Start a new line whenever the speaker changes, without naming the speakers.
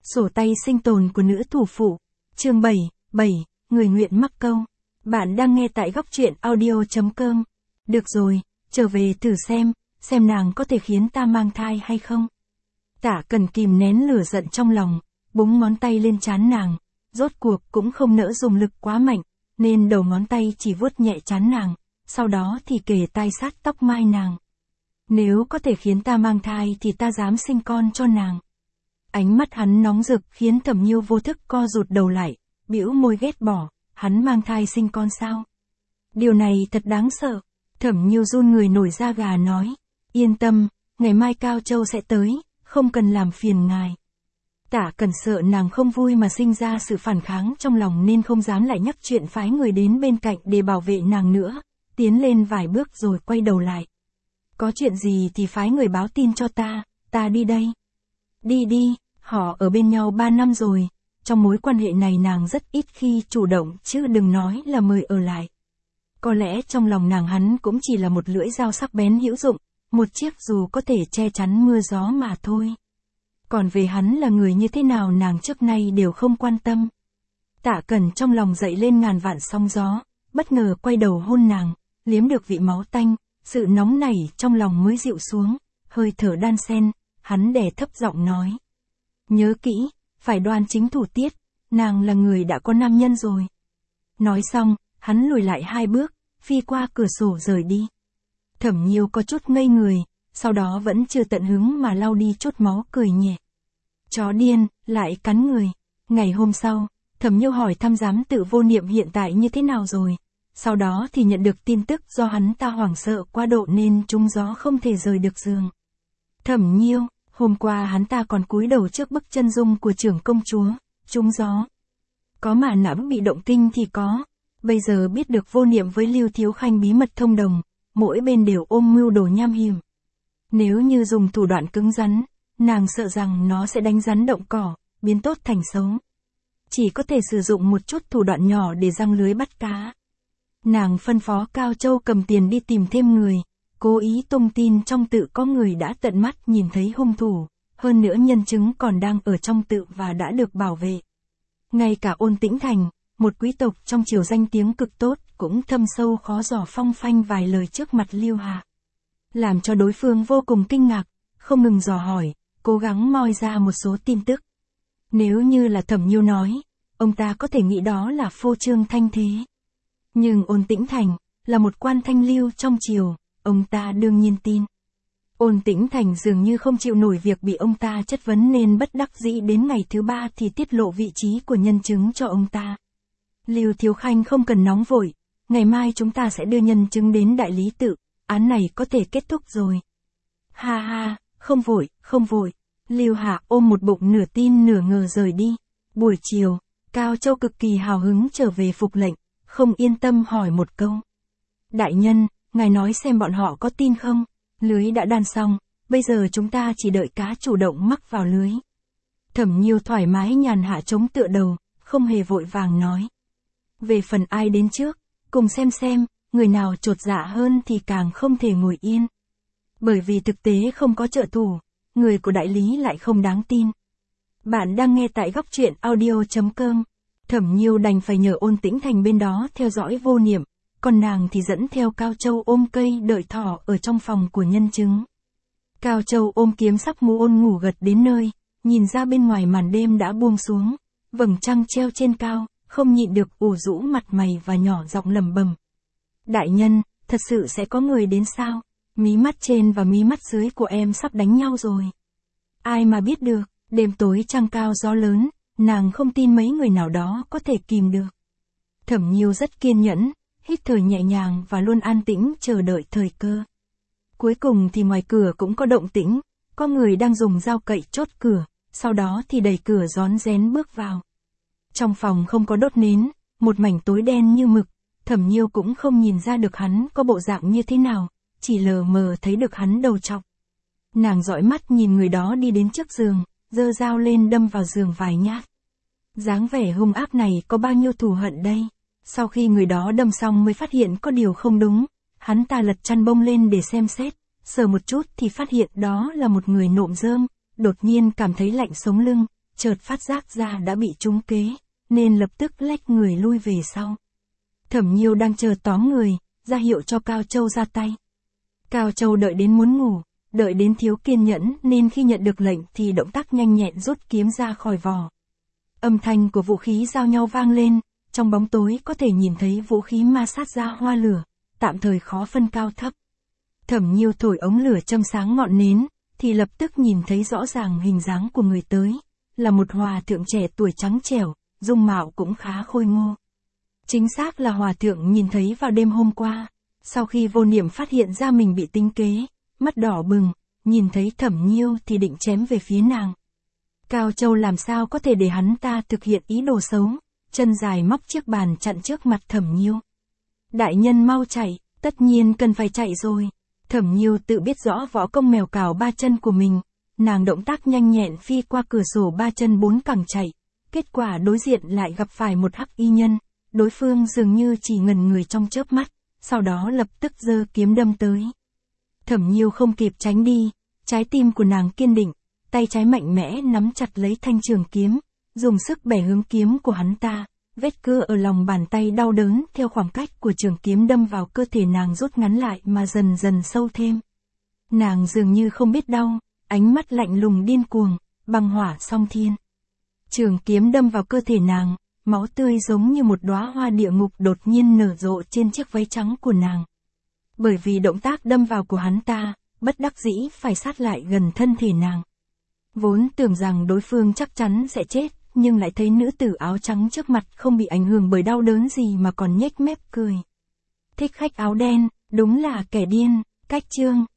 Sổ tay sinh tồn của nữ thủ phụ. Chương 7, người nguyện mắc câu. Bạn đang nghe tại góc truyện audio.com. Được rồi, trở về thử xem nàng có thể khiến ta mang thai hay không. Tả Cần kìm nén lửa giận trong lòng, búng ngón tay lên trán nàng, rốt cuộc cũng không nỡ dùng lực quá mạnh, nên đầu ngón tay chỉ vuốt nhẹ trán nàng, sau đó thì kề tai sát tóc mai nàng. Nếu có thể khiến ta mang thai thì ta dám sinh con cho nàng. Ánh mắt hắn nóng rực khiến Thẩm Nhiêu vô thức co rụt đầu lại, bĩu môi ghét bỏ, hắn mang thai sinh con sao? Điều này thật đáng sợ. Thẩm Nhiêu run người nổi da gà nói, yên tâm, ngày mai Cao Châu sẽ tới, không cần làm phiền ngài. Tả Cần sợ nàng không vui mà sinh ra sự phản kháng trong lòng nên không dám lại nhắc chuyện phái người đến bên cạnh để bảo vệ nàng nữa, tiến lên vài bước rồi quay đầu lại. Có chuyện gì thì phái người báo tin cho ta đi đây. Đi, họ ở bên nhau 3 năm rồi, trong mối quan hệ này nàng rất ít khi chủ động chứ đừng nói là mời ở lại. Có lẽ trong lòng nàng hắn cũng chỉ là một lưỡi dao sắc bén hữu dụng, một chiếc dù có thể che chắn mưa gió mà thôi. Còn về hắn là người như thế nào nàng trước nay đều không quan tâm. Tạ Cẩn trong lòng dậy lên ngàn vạn sóng gió, bất ngờ quay đầu hôn nàng, liếm được vị máu tanh, sự nóng nảy trong lòng mới dịu xuống, hơi thở đan sen, hắn đè thấp giọng nói. Nhớ kỹ, phải đoan chính thủ tiết, nàng là người đã có nam nhân rồi. Nói xong, hắn lùi lại 2 bước, phi qua cửa sổ rời đi. Thẩm Nhiêu có chút ngây người, sau đó vẫn chưa tận hứng mà lau đi chút máu cười nhẹ. Chó điên, lại cắn người. Ngày hôm sau, Thẩm Nhiêu hỏi thăm giám tự Vô Niệm hiện tại như thế nào rồi. Sau đó thì nhận được tin tức do hắn ta hoảng sợ quá độ nên trúng gió không thể rời được giường. Thẩm Nhiêu, hôm qua hắn ta còn cúi đầu trước bức chân dung của trưởng công chúa, trúng gió. Có mà nẫm bị động kinh thì có. Bây giờ biết được Vô Niệm với Lưu Thiếu Khanh bí mật thông đồng, mỗi bên đều ôm mưu đồ nham hiểm. Nếu như dùng thủ đoạn cứng rắn, nàng sợ rằng nó sẽ đánh rắn động cỏ, biến tốt thành xấu. Chỉ có thể sử dụng một chút thủ đoạn nhỏ để giăng lưới bắt cá. Nàng phân phó Cao Châu cầm tiền đi tìm thêm người, cố ý tung tin trong tự có người đã tận mắt nhìn thấy hung thủ, hơn nữa nhân chứng còn đang ở trong tự và đã được bảo vệ. Ngay cả Ôn Tĩnh Thành, một quý tộc trong triều danh tiếng cực tốt, cũng thâm sâu khó dò phong phanh vài lời trước mặt Lưu Hạ. Làm cho đối phương vô cùng kinh ngạc, không ngừng dò hỏi, cố gắng moi ra một số tin tức. Nếu như là Thẩm Nhiêu nói, ông ta có thể nghĩ đó là phô trương thanh thế. Nhưng Ôn Tĩnh Thành, là một quan thanh lưu trong triều, ông ta đương nhiên tin. Ôn Tĩnh Thành dường như không chịu nổi việc bị ông ta chất vấn nên bất đắc dĩ đến ngày thứ 3 thì tiết lộ vị trí của nhân chứng cho ông ta. Lưu Thiếu Khanh không cần nóng vội, ngày mai chúng ta sẽ đưa nhân chứng đến đại lý tự, án này có thể kết thúc rồi. Ha, không vội. Lưu Hạ ôm một bụng nửa tin nửa ngờ rời đi. Buổi chiều, Cao Châu cực kỳ hào hứng trở về phục lệnh, không yên tâm hỏi một câu. Đại nhân, ngài nói xem bọn họ có tin không? Lưới đã đan xong, bây giờ chúng ta chỉ đợi cá chủ động mắc vào lưới. Thẩm Nhiêu thoải mái nhàn hạ chống tựa đầu, không hề vội vàng nói. Về phần ai đến trước, cùng xem, người nào chột dạ hơn thì càng không thể ngồi yên. Bởi vì thực tế không có trợ thủ, người của đại lý lại không đáng tin. Bạn đang nghe tại góc truyện audio.com. Thẩm Nhiêu đành phải nhờ Ôn Tĩnh Thành bên đó theo dõi Vô Niệm, còn nàng thì dẫn theo Cao Châu ôm cây đợi thỏ ở trong phòng của nhân chứng. Cao Châu ôm kiếm sắc mũ ôn ngủ gật đến nơi, nhìn ra bên ngoài màn đêm đã buông xuống, vầng trăng treo trên cao, không nhịn được ủ rũ mặt mày và nhỏ giọng lẩm bẩm. Đại nhân, thật sự sẽ có người đến sao? Mí mắt trên và mí mắt dưới của em sắp đánh nhau rồi. Ai mà biết được, đêm tối trăng cao gió lớn, nàng không tin mấy người nào đó có thể kìm được. Thẩm Nhiêu rất kiên nhẫn, hít thở nhẹ nhàng và luôn an tĩnh chờ đợi thời cơ. Cuối cùng thì ngoài cửa cũng có động tĩnh, có người đang dùng dao cậy chốt cửa, sau đó thì đẩy cửa rón rén bước vào. Trong phòng không có đốt nến, một mảnh tối đen như mực, Thẩm Nhiêu cũng không nhìn ra được hắn có bộ dạng như thế nào, chỉ lờ mờ thấy được hắn đầu trọc. Nàng dõi mắt nhìn người đó đi đến trước giường, giơ dao lên đâm vào giường vài nhát. Dáng vẻ hung ác này có bao nhiêu thù hận đây? Sau khi người đó đâm xong mới phát hiện có điều không đúng, hắn ta lật chăn bông lên để xem xét, sờ một chút thì phát hiện đó là một người nộm rơm, đột nhiên cảm thấy lạnh sống lưng, chợt phát giác ra đã bị trúng kế, nên lập tức lách người lui về sau. Thẩm Nhiêu đang chờ tóm người, ra hiệu cho Cao Châu ra tay. Cao Châu đợi đến muốn ngủ, đợi đến thiếu kiên nhẫn nên khi nhận được lệnh thì động tác nhanh nhẹn rút kiếm ra khỏi vỏ. Âm thanh của vũ khí giao nhau vang lên, trong bóng tối có thể nhìn thấy vũ khí ma sát ra hoa lửa, tạm thời khó phân cao thấp. Thẩm Nhiêu thổi ống lửa châm sáng ngọn nến, thì lập tức nhìn thấy rõ ràng hình dáng của người tới, là một hòa thượng trẻ tuổi trắng trẻo, dung mạo cũng khá khôi ngô. Chính xác là hòa thượng nhìn thấy vào đêm hôm qua, sau khi vô niệm phát hiện ra mình bị tính kế, mắt đỏ bừng, nhìn thấy Thẩm Nhiêu thì định chém về phía nàng. Cao Châu làm sao có thể để hắn ta thực hiện ý đồ xấu, chân dài móc chiếc bàn chặn trước mặt Thẩm Nhiêu. Đại nhân mau chạy, tất nhiên cần phải chạy rồi. Thẩm Nhiêu tự biết rõ võ công mèo cào ba chân của mình, nàng động tác nhanh nhẹn phi qua cửa sổ ba chân bốn cẳng chạy, kết quả đối diện lại gặp phải một hắc y nhân, đối phương dường như chỉ ngần người trong chớp mắt, sau đó lập tức giơ kiếm đâm tới. Thẩm Nhiêu không kịp tránh đi, trái tim của nàng kiên định, tay trái mạnh mẽ nắm chặt lấy thanh trường kiếm, dùng sức bẻ hướng kiếm của hắn ta, vết cưa ở lòng bàn tay đau đớn theo khoảng cách của trường kiếm đâm vào cơ thể nàng rút ngắn lại mà dần dần sâu thêm. Nàng dường như không biết đau, ánh mắt lạnh lùng điên cuồng, băng hỏa song thiên. Trường kiếm đâm vào cơ thể nàng, máu tươi giống như một đóa hoa địa ngục đột nhiên nở rộ trên chiếc váy trắng của nàng. Bởi vì động tác đâm vào của hắn ta, bất đắc dĩ phải sát lại gần thân thể nàng. Vốn tưởng rằng đối phương chắc chắn sẽ chết, nhưng lại thấy nữ tử áo trắng trước mặt không bị ảnh hưởng bởi đau đớn gì mà còn nhếch mép cười. Thích khách áo đen, đúng là kẻ điên, cách chương.